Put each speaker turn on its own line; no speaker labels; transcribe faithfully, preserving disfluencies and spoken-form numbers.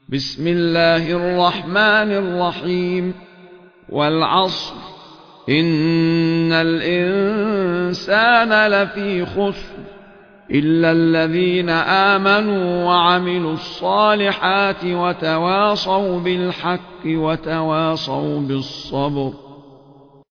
بسم الله الرحمن الرحيم والعصر إن الإنسان لفي خسر إلا الذين آمنوا وعملوا الصالحات وتواصوا بالحق وتواصوا بالصبر